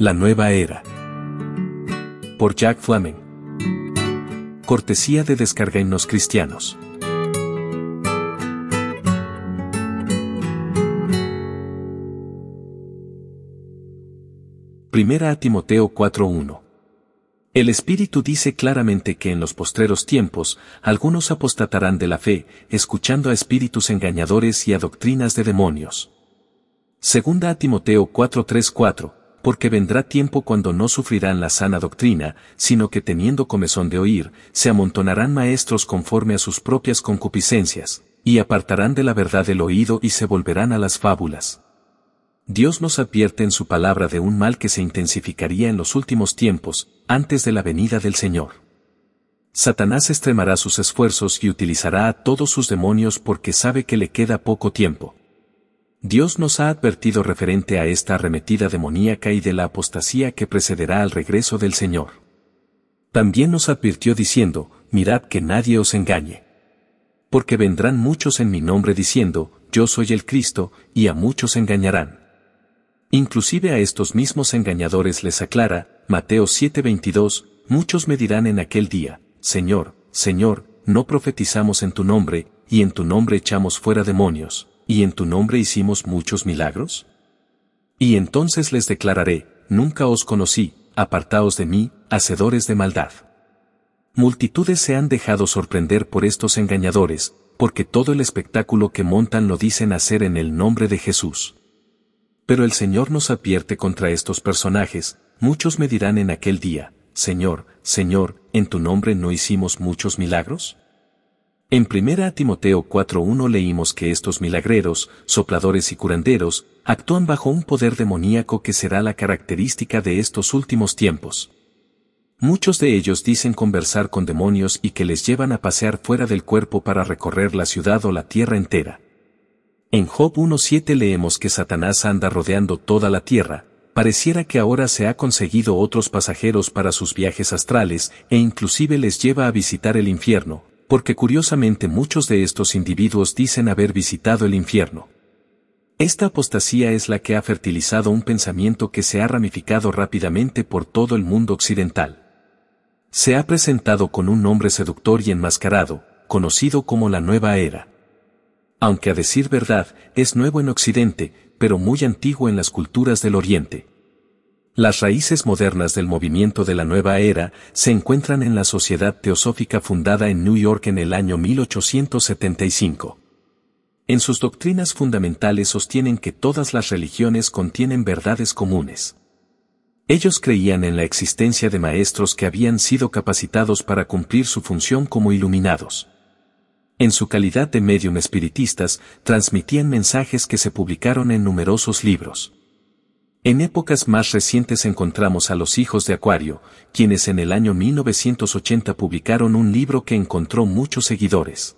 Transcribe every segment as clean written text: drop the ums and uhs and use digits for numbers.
La nueva era. Por Jack Flameng. Cortesía de Descarguennos Cristianos. Primera a Timoteo 4:1. El Espíritu dice claramente que en los postreros tiempos, algunos apostatarán de la fe, escuchando a espíritus engañadores y a doctrinas de demonios. Segunda a Timoteo 4:3-4, porque vendrá tiempo cuando no sufrirán la sana doctrina, sino que teniendo comezón de oír, se amontonarán maestros conforme a sus propias concupiscencias, y apartarán de la verdad el oído y se volverán a las fábulas. Dios nos advierte en su palabra de un mal que se intensificaría en los últimos tiempos, antes de la venida del Señor. Satanás extremará sus esfuerzos y utilizará a todos sus demonios porque sabe que le queda poco tiempo. Dios nos ha advertido referente a esta arremetida demoníaca y de la apostasía que precederá al regreso del Señor. También nos advirtió diciendo, mirad que nadie os engañe. Porque vendrán muchos en mi nombre diciendo, yo soy el Cristo, y a muchos engañarán. Inclusive a estos mismos engañadores les aclara, Mateo 7:22, muchos me dirán en aquel día, Señor, Señor, ¿no profetizamos en tu nombre, y en tu nombre echamos fuera demonios, y en tu nombre hicimos muchos milagros? Y entonces les declararé, nunca os conocí, apartaos de mí, hacedores de maldad. Multitudes se han dejado sorprender por estos engañadores, porque todo el espectáculo que montan lo dicen hacer en el nombre de Jesús. Pero el Señor nos advierte contra estos personajes, muchos me dirán en aquel día, Señor, Señor, ¿en tu nombre no hicimos muchos milagros? En 1 Timoteo 4:1 leímos que estos milagreros, sopladores y curanderos, actúan bajo un poder demoníaco que será la característica de estos últimos tiempos. Muchos de ellos dicen conversar con demonios y que les llevan a pasear fuera del cuerpo para recorrer la ciudad o la tierra entera. En Job 1:7 leemos que Satanás anda rodeando toda la tierra, pareciera que ahora se ha conseguido otros pasajeros para sus viajes astrales e inclusive les lleva a visitar el infierno, porque curiosamente muchos de estos individuos dicen haber visitado el infierno. Esta apostasía es la que ha fertilizado un pensamiento que se ha ramificado rápidamente por todo el mundo occidental. Se ha presentado con un nombre seductor y enmascarado, conocido como la nueva era. Aunque a decir verdad, es nuevo en Occidente, pero muy antiguo en las culturas del Oriente. Las raíces modernas del movimiento de la nueva era se encuentran en la Sociedad Teosófica fundada en New York en el año 1875. En sus doctrinas fundamentales sostienen que todas las religiones contienen verdades comunes. Ellos creían en la existencia de maestros que habían sido capacitados para cumplir su función como iluminados. En su calidad de médium espiritistas, transmitían mensajes que se publicaron en numerosos libros. En épocas más recientes encontramos a los hijos de Acuario, quienes en el año 1980 publicaron un libro que encontró muchos seguidores.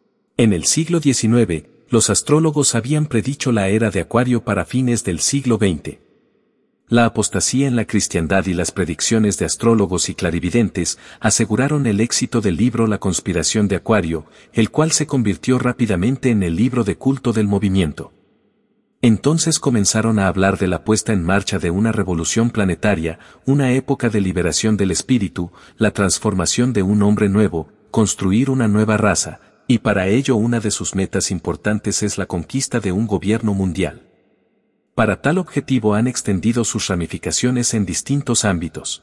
En el siglo XIX, los astrólogos habían predicho la era de Acuario para fines del siglo XX. La apostasía en la cristiandad y las predicciones de astrólogos y clarividentes aseguraron el éxito del libro La conspiración de Acuario, el cual se convirtió rápidamente en el libro de culto del movimiento. Entonces comenzaron a hablar de la puesta en marcha de una revolución planetaria, una época de liberación del espíritu, la transformación de un hombre nuevo, construir una nueva raza, y para ello una de sus metas importantes es la conquista de un gobierno mundial. Para tal objetivo han extendido sus ramificaciones en distintos ámbitos.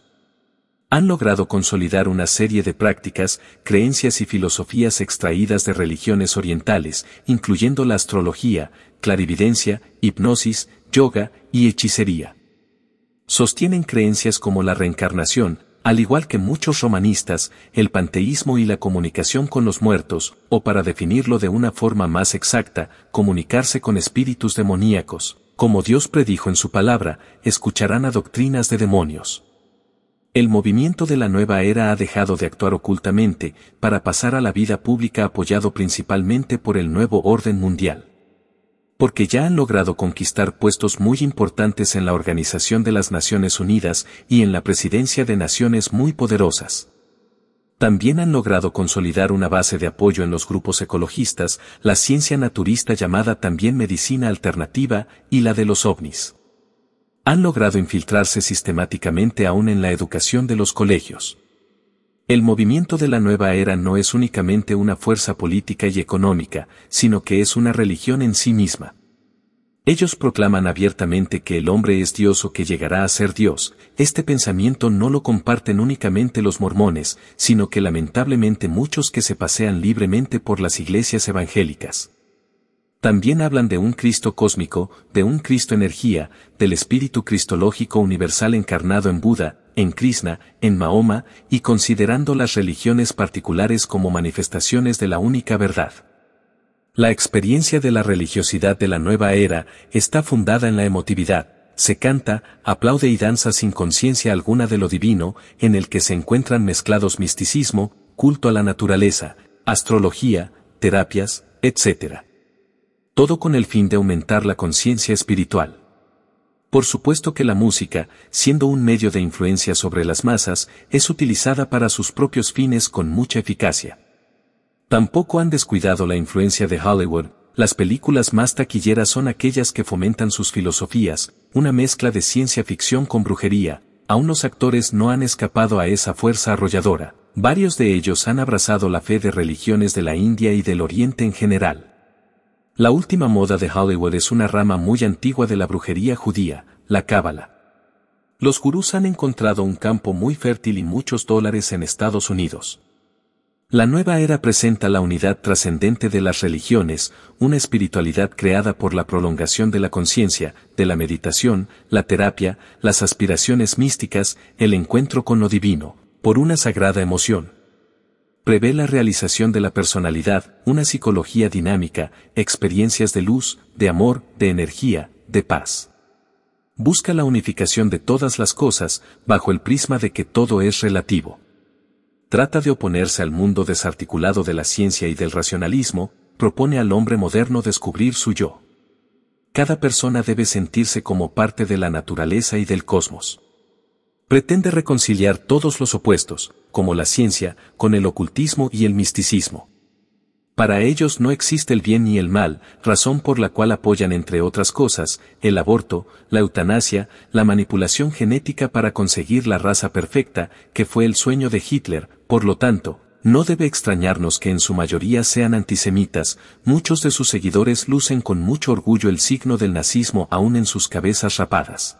Han logrado consolidar una serie de prácticas, creencias y filosofías extraídas de religiones orientales, incluyendo la astrología, clarividencia, hipnosis, yoga y hechicería. Sostienen creencias como la reencarnación, al igual que muchos romanistas, el panteísmo y la comunicación con los muertos, o para definirlo de una forma más exacta, comunicarse con espíritus demoníacos. Como Dios predijo en su palabra, escucharán a doctrinas de demonios. El movimiento de la nueva era ha dejado de actuar ocultamente, para pasar a la vida pública apoyado principalmente por el nuevo orden mundial. Porque ya han logrado conquistar puestos muy importantes en la Organización de las Naciones Unidas y en la presidencia de naciones muy poderosas. También han logrado consolidar una base de apoyo en los grupos ecologistas, la ciencia naturista llamada también medicina alternativa y la de los ovnis. Han logrado infiltrarse sistemáticamente aún en la educación de los colegios. El movimiento de la nueva era no es únicamente una fuerza política y económica, sino que es una religión en sí misma. Ellos proclaman abiertamente que el hombre es Dios o que llegará a ser Dios. Este pensamiento no lo comparten únicamente los mormones, sino que lamentablemente muchos que se pasean libremente por las iglesias evangélicas. También hablan de un Cristo cósmico, de un Cristo energía, del espíritu cristológico universal encarnado en Buda, en Krishna, en Mahoma, y considerando las religiones particulares como manifestaciones de la única verdad. La experiencia de la religiosidad de la nueva era está fundada en la emotividad. Se canta, aplaude y danza sin conciencia alguna de lo divino, en el que se encuentran mezclados misticismo, culto a la naturaleza, astrología, terapias, etc. Todo con el fin de aumentar la conciencia espiritual. Por supuesto que la música, siendo un medio de influencia sobre las masas, es utilizada para sus propios fines con mucha eficacia. Tampoco han descuidado la influencia de Hollywood. Las películas más taquilleras son aquellas que fomentan sus filosofías, una mezcla de ciencia ficción con brujería. Aún los actores no han escapado a esa fuerza arrolladora. Varios de ellos han abrazado la fe de religiones de la India y del Oriente en general. La última moda de Hollywood es una rama muy antigua de la brujería judía, la cábala. Los gurús han encontrado un campo muy fértil y muchos dólares en Estados Unidos. La nueva era presenta la unidad trascendente de las religiones, una espiritualidad creada por la prolongación de la conciencia, de la meditación, la terapia, las aspiraciones místicas, el encuentro con lo divino, por una sagrada emoción. Prevé la realización de la personalidad, una psicología dinámica, experiencias de luz, de amor, de energía, de paz. Busca la unificación de todas las cosas, bajo el prisma de que todo es relativo. Trata de oponerse al mundo desarticulado de la ciencia y del racionalismo, propone al hombre moderno descubrir su yo. Cada persona debe sentirse como parte de la naturaleza y del cosmos. Pretende reconciliar todos los opuestos, como la ciencia, con el ocultismo y el misticismo. Para ellos no existe el bien ni el mal, razón por la cual apoyan entre otras cosas, el aborto, la eutanasia, la manipulación genética para conseguir la raza perfecta, que fue el sueño de Hitler. Por lo tanto, no debe extrañarnos que en su mayoría sean antisemitas. Muchos de sus seguidores lucen con mucho orgullo el signo del nazismo aún en sus cabezas rapadas.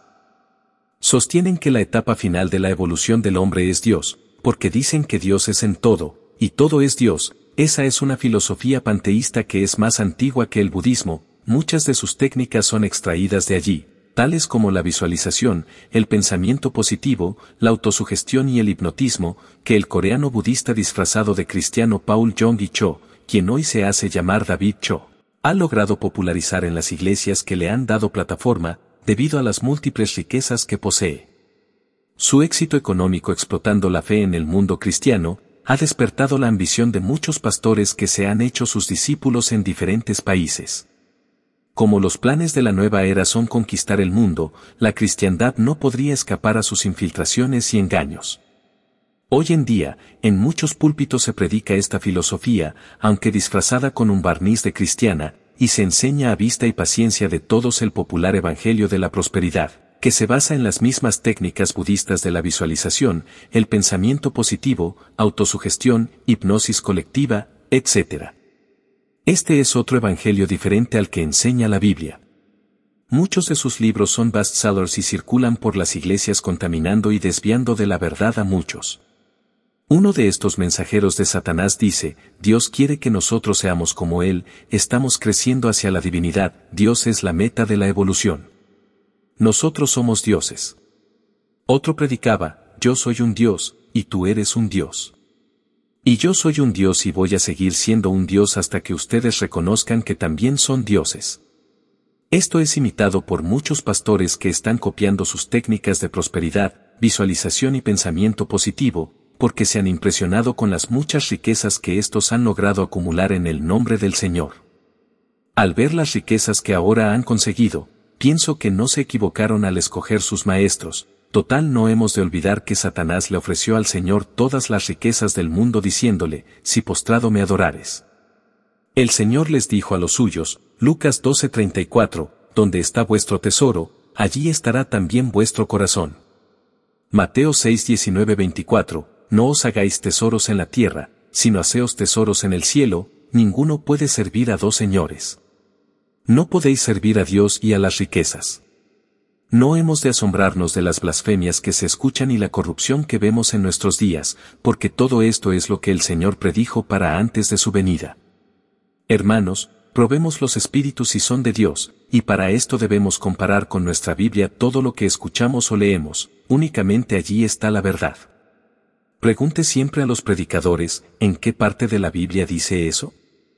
Sostienen que la etapa final de la evolución del hombre es Dios, porque dicen que Dios es en todo, y todo es Dios. Esa es una filosofía panteísta que es más antigua que el budismo. Muchas de sus técnicas son extraídas de allí, tales como la visualización, el pensamiento positivo, la autosugestión y el hipnotismo, que el coreano budista disfrazado de cristiano Paul Yong-gi Cho, quien hoy se hace llamar David Cho, ha logrado popularizar en las iglesias que le han dado plataforma, debido a las múltiples riquezas que posee. Su éxito económico explotando la fe en el mundo cristiano, ha despertado la ambición de muchos pastores que se han hecho sus discípulos en diferentes países. Como los planes de la nueva era son conquistar el mundo, la cristiandad no podría escapar a sus infiltraciones y engaños. Hoy en día, en muchos púlpitos se predica esta filosofía, aunque disfrazada con un barniz de cristiana, y se enseña a vista y paciencia de todos el popular evangelio de la prosperidad, que se basa en las mismas técnicas budistas de la visualización, el pensamiento positivo, autosugestión, hipnosis colectiva, etc. Este es otro evangelio diferente al que enseña la Biblia. Muchos de sus libros son bestsellers y circulan por las iglesias contaminando y desviando de la verdad a muchos. Uno de estos mensajeros de Satanás dice, Dios quiere que nosotros seamos como Él, estamos creciendo hacia la divinidad, Dios es la meta de la evolución. Nosotros somos dioses. Otro predicaba, yo soy un Dios, y tú eres un Dios. Y yo soy un Dios y voy a seguir siendo un Dios hasta que ustedes reconozcan que también son dioses. Esto es imitado por muchos pastores que están copiando sus técnicas de prosperidad, visualización y pensamiento positivo, porque se han impresionado con las muchas riquezas que estos han logrado acumular en el nombre del Señor. Al ver las riquezas que ahora han conseguido, pienso que no se equivocaron al escoger sus maestros. Total, no hemos de olvidar que Satanás le ofreció al Señor todas las riquezas del mundo diciéndole, si postrado me adorares. El Señor les dijo a los suyos, Lucas 12:34, donde está vuestro tesoro, allí estará también vuestro corazón. Mateo 6, 19, 24, no os hagáis tesoros en la tierra, sino haceos tesoros en el cielo, ninguno puede servir a dos señores. No podéis servir a Dios y a las riquezas. No hemos de asombrarnos de las blasfemias que se escuchan y la corrupción que vemos en nuestros días, porque todo esto es lo que el Señor predijo para antes de su venida. Hermanos, probemos los espíritus si son de Dios, y para esto debemos comparar con nuestra Biblia todo lo que escuchamos o leemos, únicamente allí está la verdad. Pregunte siempre a los predicadores, ¿en qué parte de la Biblia dice eso?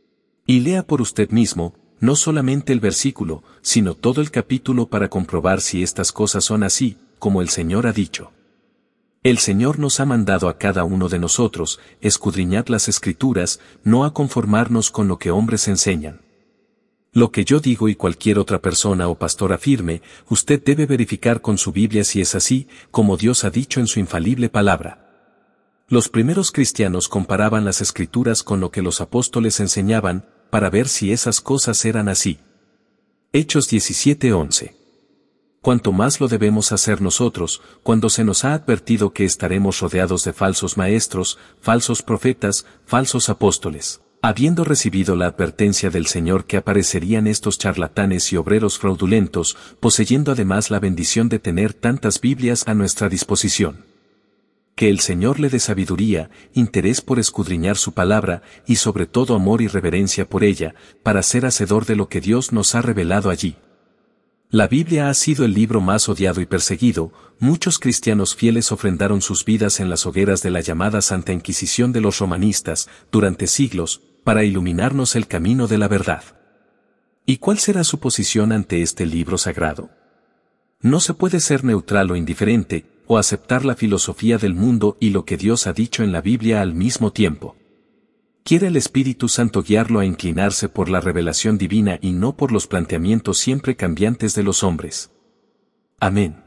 Y lea por usted mismo, no solamente el versículo, sino todo el capítulo para comprobar si estas cosas son así, como el Señor ha dicho. El Señor nos ha mandado a cada uno de nosotros, escudriñad las Escrituras, no a conformarnos con lo que hombres enseñan. Lo que yo digo y cualquier otra persona o pastor afirme, usted debe verificar con su Biblia si es así, como Dios ha dicho en su infalible palabra. Los primeros cristianos comparaban las Escrituras con lo que los apóstoles enseñaban, para ver si esas cosas eran así. Hechos 17:11. Cuanto más lo debemos hacer nosotros, cuando se nos ha advertido que estaremos rodeados de falsos maestros, falsos profetas, falsos apóstoles. Habiendo recibido la advertencia del Señor que aparecerían estos charlatanes y obreros fraudulentos, poseyendo además la bendición de tener tantas Biblias a nuestra disposición. Que el Señor le dé sabiduría, interés por escudriñar su palabra, y sobre todo amor y reverencia por ella, para ser hacedor de lo que Dios nos ha revelado allí. La Biblia ha sido el libro más odiado y perseguido, muchos cristianos fieles ofrendaron sus vidas en las hogueras de la llamada Santa Inquisición de los romanistas, durante siglos, para iluminarnos el camino de la verdad. ¿Y cuál será su posición ante este libro sagrado? No se puede ser neutral o indiferente, o aceptar la filosofía del mundo y lo que Dios ha dicho en la Biblia al mismo tiempo. Quiere el Espíritu Santo guiarlo a inclinarse por la revelación divina y no por los planteamientos siempre cambiantes de los hombres. Amén.